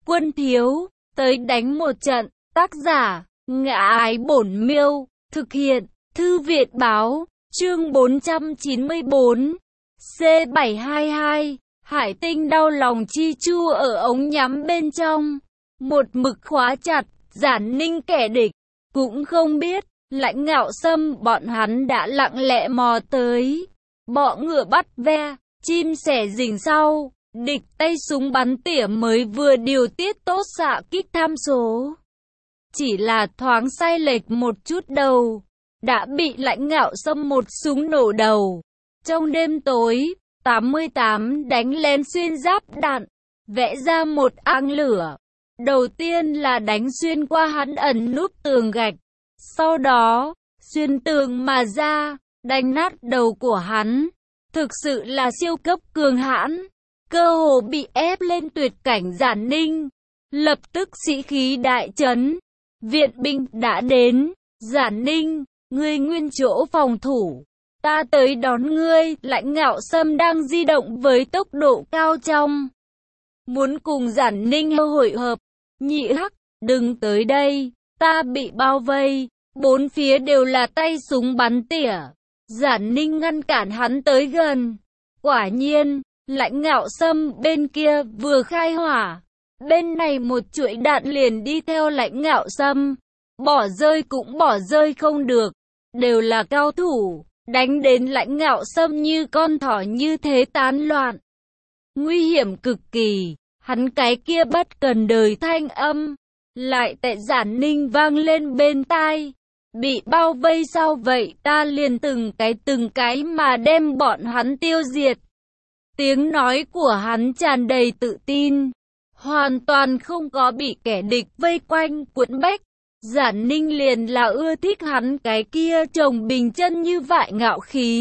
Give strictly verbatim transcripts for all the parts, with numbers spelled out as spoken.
quân thiếu, tới đánh một trận. Tác giả, Ngã Ái Bổn Miêu, thực hiện, Thư viện Báo, chương bốn trăm chín mươi bốn, C bảy hai hai, Hải Tinh đau lòng Chi Chu ở ống nhắm bên trong, một mực khóa chặt, Giản Ninh kẻ địch, cũng không biết, Lãnh Ngạo Sâm bọn hắn đã lặng lẽ mò tới, bọ ngựa bắt ve, chim sẻ rình sau, địch tay súng bắn tỉa mới vừa điều tiết tốt xạ kích tham số. Chỉ là thoáng sai lệch một chút đầu, đã bị Lãnh Ngạo Sâm một súng nổ đầu. Trong đêm tối, tám mươi tám đánh lén xuyên giáp đạn, vẽ ra một áng lửa. Đầu tiên là đánh xuyên qua hắn ẩn núp tường gạch, sau đó, xuyên tường mà ra, đánh nát đầu của hắn. Thực sự là siêu cấp cường hãn, cơ hồ bị ép lên tuyệt cảnh. Giản Ninh lập tức sĩ khí đại chấn. Viện binh đã đến. Giản Ninh, ngươi nguyên chỗ phòng thủ, ta tới đón ngươi. Lãnh Ngạo Sâm đang di động với tốc độ cao trong, muốn cùng Giản Ninh hội hợp. Nhị Hắc, đừng tới đây, ta bị bao vây, bốn phía đều là tay súng bắn tỉa. Giản Ninh ngăn cản hắn tới gần. Quả nhiên, Lãnh Ngạo Sâm bên kia vừa khai hỏa, bên này một chuỗi đạn liền đi theo Lãnh Ngạo Sâm. Bỏ rơi cũng bỏ rơi không được, đều là cao thủ, đánh đến Lãnh Ngạo Sâm như con thỏ như thế tán loạn. Nguy hiểm cực kỳ, hắn cái kia bất cần đời thanh âm, lại tại Giản Ninh vang lên bên tai. Bị bao vây sao vậy, ta liền từng cái từng cái mà đem bọn hắn tiêu diệt. Tiếng nói của hắn tràn đầy tự tin, hoàn toàn không có bị kẻ địch vây quanh cuốn bách. Giản Ninh liền là ưa thích hắn cái kia trồng bình chân như vại ngạo khí.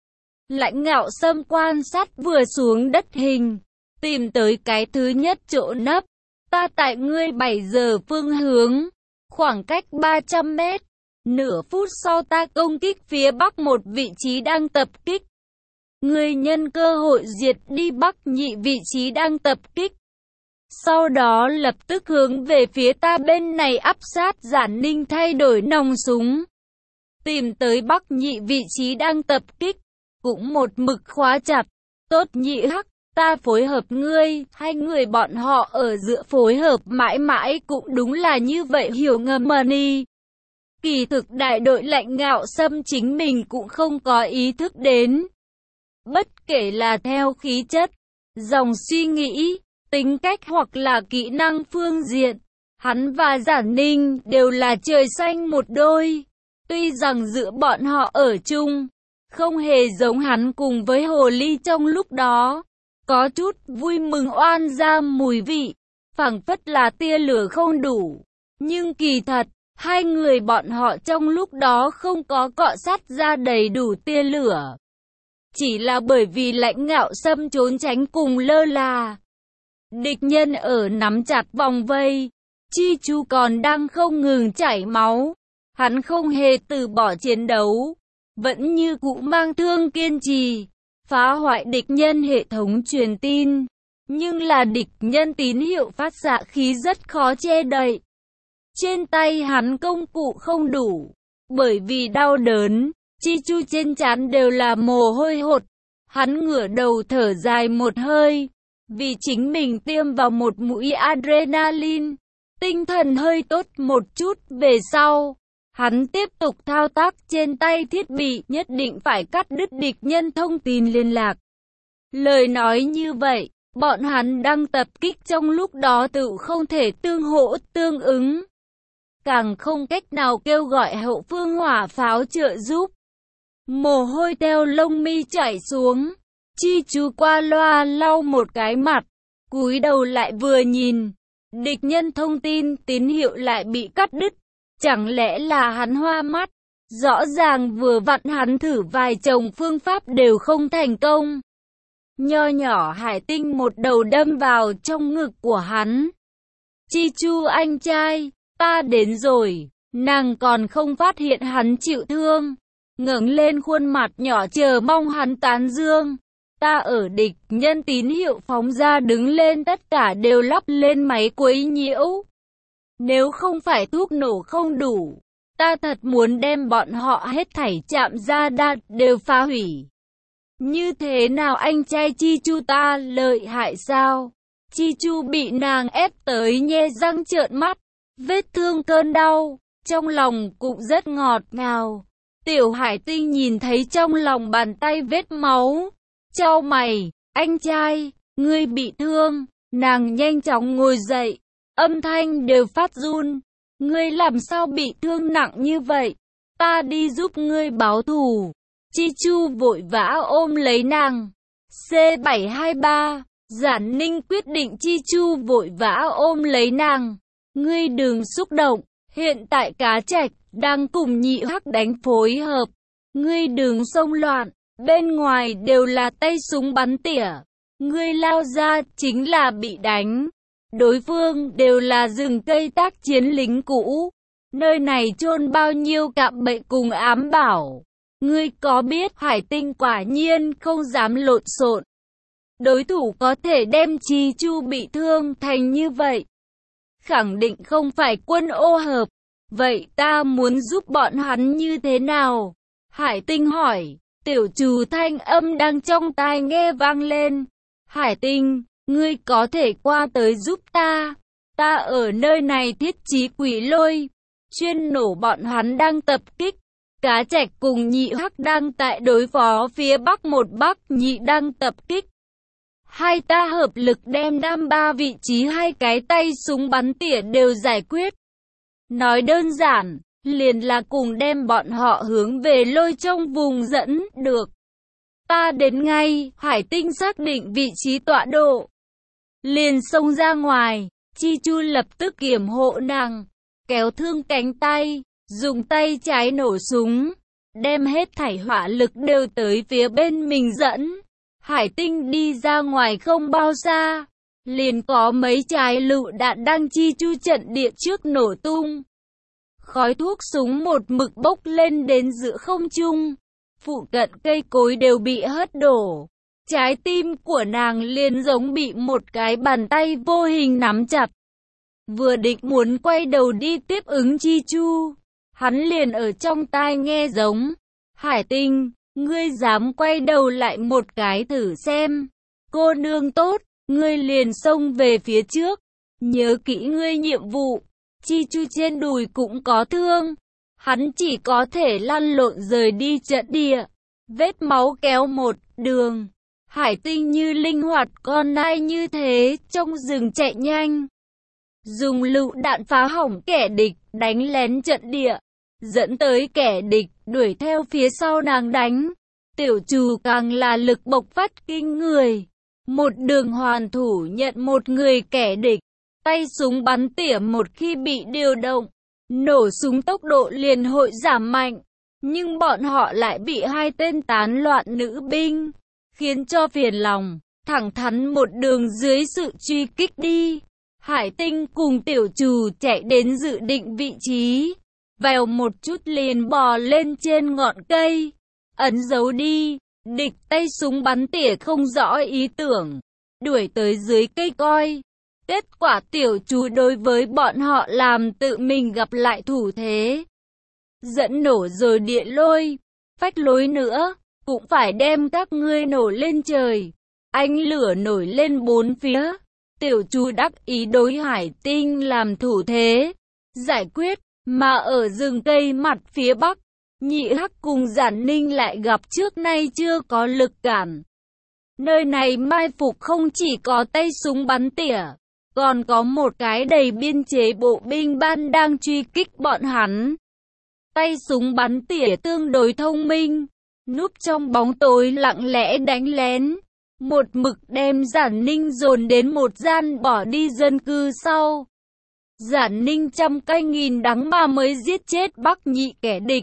Lãnh Ngạo Sâm quan sát vừa xuống đất hình, tìm tới cái thứ nhất chỗ nấp. Ta tại ngươi bảy giờ phương hướng, khoảng cách ba trăm mét. Nửa phút sau ta công kích phía bắc một vị trí đang tập kích. Ngươi nhân cơ hội diệt đi bắc nhị vị trí đang tập kích. Sau đó lập tức hướng về phía ta bên này áp sát. Giản Ninh thay đổi nòng súng, tìm tới bắc nhị vị trí đang tập kích, cũng một mực khóa chặt. Tốt Nhị Hắc, ta phối hợp ngươi. Hai người bọn họ ở giữa phối hợp mãi mãi cũng đúng là như vậy. Hiểu ngầm money. Kỳ thực đại đội Lãnh Ngạo Sâm chính mình cũng không có ý thức đến. Bất kể là theo khí chất, dòng suy nghĩ, tính cách hoặc là kỹ năng phương diện, hắn và Giản Ninh đều là trời xanh một đôi. Tuy rằng giữa bọn họ ở chung, không hề giống hắn cùng với Hồ Ly trong lúc đó, có chút vui mừng oan ra mùi vị, phảng phất là tia lửa không đủ. Nhưng kỳ thật, hai người bọn họ trong lúc đó không có cọ sát ra đầy đủ tia lửa. Chỉ là bởi vì Lãnh Ngạo Sâm trốn tránh cùng lơ là. Địch nhân ở nắm chặt vòng vây, Chi Chu còn đang không ngừng chảy máu. Hắn không hề từ bỏ chiến đấu, vẫn như cũ mang thương kiên trì, phá hoại địch nhân hệ thống truyền tin. Nhưng là địch nhân tín hiệu phát xạ khí rất khó che đậy. Trên tay hắn công cụ không đủ, bởi vì đau đớn, Chi Chu trên trán đều là mồ hôi hột. Hắn ngửa đầu thở dài một hơi, vì chính mình tiêm vào một mũi adrenaline, tinh thần hơi tốt một chút. Về sau, hắn tiếp tục thao tác trên tay thiết bị, nhất định phải cắt đứt địch nhân thông tin liên lạc. Lời nói như vậy, bọn hắn đang tập kích trong lúc đó tự không thể tương hỗ tương ứng, càng không cách nào kêu gọi hậu phương hỏa pháo trợ giúp. Mồ hôi theo lông mi chảy xuống, Chi Chu qua loa lau một cái mặt, cúi đầu lại vừa nhìn, địch nhân thông tin tín hiệu lại bị cắt đứt. Chẳng lẽ là hắn hoa mắt? Rõ ràng vừa vặn hắn thử vài chồng phương pháp đều không thành công. Nho nhỏ Hải Tinh một đầu đâm vào trong ngực của hắn. Chi Chu anh trai, ta đến rồi. Nàng còn không phát hiện hắn chịu thương, ngẩng lên khuôn mặt nhỏ chờ mong hắn tán dương. Ta ở địch nhân tín hiệu phóng ra đứng lên, tất cả đều lắp lên máy quấy nhiễu. Nếu không phải thuốc nổ không đủ, ta thật muốn đem bọn họ hết thảy chạm ra đạn đều phá hủy. Như thế nào anh trai Chi Chu ta lợi hại sao? Chi Chu bị nàng ép tới nhe răng trợn mắt, vết thương cơn đau, trong lòng cũng rất ngọt ngào. Tiểu Hải Tinh nhìn thấy trong lòng bàn tay vết máu, chau mày, anh trai, ngươi bị thương. Nàng nhanh chóng ngồi dậy, âm thanh đều phát run. Ngươi làm sao bị thương nặng như vậy? Ta đi giúp ngươi báo thù. Chi Chu vội vã ôm lấy nàng. C bảy hai ba, Giản Ninh quyết định. Chi Chu vội vã ôm lấy nàng. Ngươi đừng xúc động, hiện tại Cá Trạch đang cùng Nhị Hắc đánh phối hợp. Ngươi đừng xông loạn, bên ngoài đều là tay súng bắn tỉa. Ngươi lao ra chính là bị đánh. Đối phương đều là rừng cây tác chiến lính cũ. Nơi này chôn bao nhiêu cạm bẫy cùng ám bảo. Ngươi có biết Hải Tinh quả nhiên không dám lộn xộn. Đối thủ có thể đem Chi Chu bị thương thành như vậy, khẳng định không phải quân ô hợp. Vậy ta muốn giúp bọn hắn như thế nào? Hải Tinh hỏi. Tiểu Trù thanh âm đang trong tai nghe vang lên. Hải Tinh, ngươi có thể qua tới giúp ta. Ta ở nơi này thiết trí quỷ lôi, chuyên nổ bọn hắn đang tập kích. Cá Trạch cùng Nhị Hắc đang tại đối phó phía bắc, một Bắc Nhị đang tập kích. Hai ta hợp lực đem đam ba vị trí hai cái tay súng bắn tỉa đều giải quyết. Nói đơn giản, liền là cùng đem bọn họ hướng về lôi trong vùng dẫn được. Ta đến ngay. Hải Tinh xác định vị trí tọa độ, liền xông ra ngoài. Chi Chu lập tức kiểm hộ nàng, kéo thương cánh tay, dùng tay trái nổ súng, đem hết thảy hỏa lực đều tới phía bên mình dẫn. Hải Tinh đi ra ngoài không bao xa, liền có mấy trái lựu đạn đang Chi Chu trận địa trước nổ tung. Khói thuốc súng một mực bốc lên đến giữa không trung, phụ cận cây cối đều bị hất đổ. Trái tim của nàng liền giống bị một cái bàn tay vô hình nắm chặt. Vừa định muốn quay đầu đi tiếp ứng Chi Chu, hắn liền ở trong tai nghe giống. Hải Tinh, ngươi dám quay đầu lại một cái thử xem. Cô nương tốt, ngươi liền xông về phía trước. Nhớ kỹ ngươi nhiệm vụ. Chi Chu trên đùi cũng có thương. Hắn chỉ có thể lăn lộn rời đi trận địa. Vết máu kéo một đường. Hải Tinh như linh hoạt con nai như thế, trong rừng chạy nhanh. Dùng lựu đạn phá hỏng kẻ địch, đánh lén trận địa, dẫn tới kẻ địch đuổi theo phía sau nàng đánh. Tiểu Trù càng là lực bộc phát kinh người, một đường hoàn thủ nhận một người kẻ địch. Tay súng bắn tỉa một khi bị điều động, nổ súng tốc độ liền hội giảm mạnh. Nhưng bọn họ lại bị hai tên tán loạn nữ binh, khiến cho phiền lòng, thẳng thắn một đường dưới sự truy kích đi. Hải Tinh cùng Tiểu Trù chạy đến dự định vị trí, vèo một chút liền bò lên trên ngọn cây, ấn dấu đi. Địch tay súng bắn tỉa không rõ ý tưởng, đuổi tới dưới cây coi. Kết quả Tiểu Trù đối với bọn họ làm tự mình gặp lại thủ thế, dẫn nổ rồi địa lôi, phách lối nữa, cũng phải đem các ngươi nổ lên trời. Ánh lửa nổi lên bốn phía. Tiểu Trù đắc ý đối Hải Tinh làm thủ thế, giải quyết. Mà ở rừng cây mặt phía bắc, Nhị Hắc cùng Giản Ninh lại gặp trước nay chưa có lực cản. Nơi này mai phục không chỉ có tay súng bắn tỉa, còn có một cái đầy biên chế bộ binh ban đang truy kích bọn hắn. Tay súng bắn tỉa tương đối thông minh, núp trong bóng tối lặng lẽ đánh lén, một mực đem Giản Ninh dồn đến một gian bỏ đi dân cư sau. Giản Ninh trăm canh nghìn đắng mà mới giết chết Bắc Nhị kẻ địch.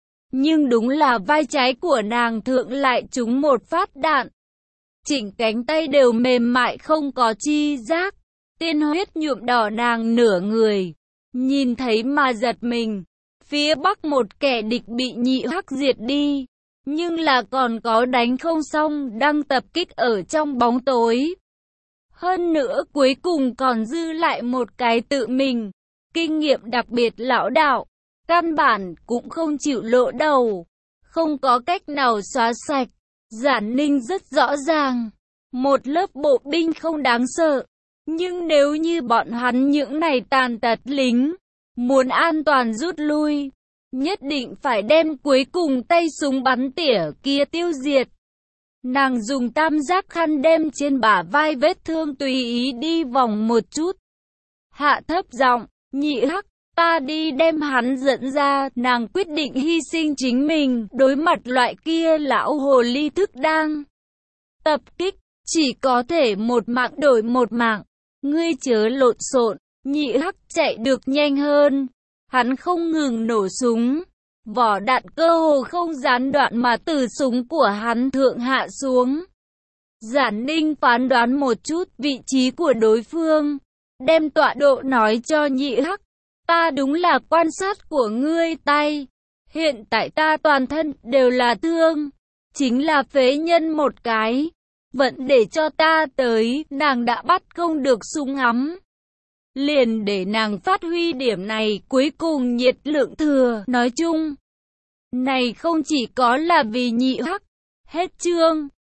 Nhưng đúng là vai trái của nàng thượng lại trúng một phát đạn. Chỉnh cánh tay đều mềm mại không có chi giác. Tiên huyết nhuộm đỏ nàng nửa người. Nhìn thấy mà giật mình. Phía bắc một kẻ địch bị Nhị Hắc diệt đi. nhưng là còn có đánh không xong đang tập kích ở trong bóng tối. Hơn nữa cuối cùng còn dư lại một cái tự mình, kinh nghiệm đặc biệt lão đạo, căn bản cũng không chịu lộ đầu, không có cách nào xóa sạch. Giản Ninh rất rõ ràng, một lớp bộ binh không đáng sợ, nhưng nếu như bọn hắn những này tàn tật lính, muốn an toàn rút lui, nhất định phải đem cuối cùng tay súng bắn tỉa kia tiêu diệt. Nàng dùng tam giác khăn đem trên bả vai vết thương tùy ý đi vòng một chút. Hạ thấp giọng, Nhị Hắc, ta đi đem hắn dẫn ra. Nàng quyết định hy sinh chính mình, đối mặt loại kia lão hồ ly thức đang tập kích, chỉ có thể một mạng đổi một mạng. Ngươi chớ lộn xộn. Nhị Hắc chạy được nhanh hơn, hắn không ngừng nổ súng. Vỏ đạn cơ hồ không gián đoạn mà từ súng của hắn thượng hạ xuống. Giản Ninh phán đoán một chút vị trí của đối phương, đem tọa độ nói cho Nhị Hắc. Ta đúng là quan sát của ngươi tay. Hiện tại ta toàn thân đều là thương, chính là phế nhân một cái. Vẫn để cho ta tới, nàng đã bắt không được súng ngắm. Liền để nàng phát huy điểm này, cuối cùng nhiệt lượng thừa. Nói chung, này không chỉ có là vì Nhị Hắc. Hết chương.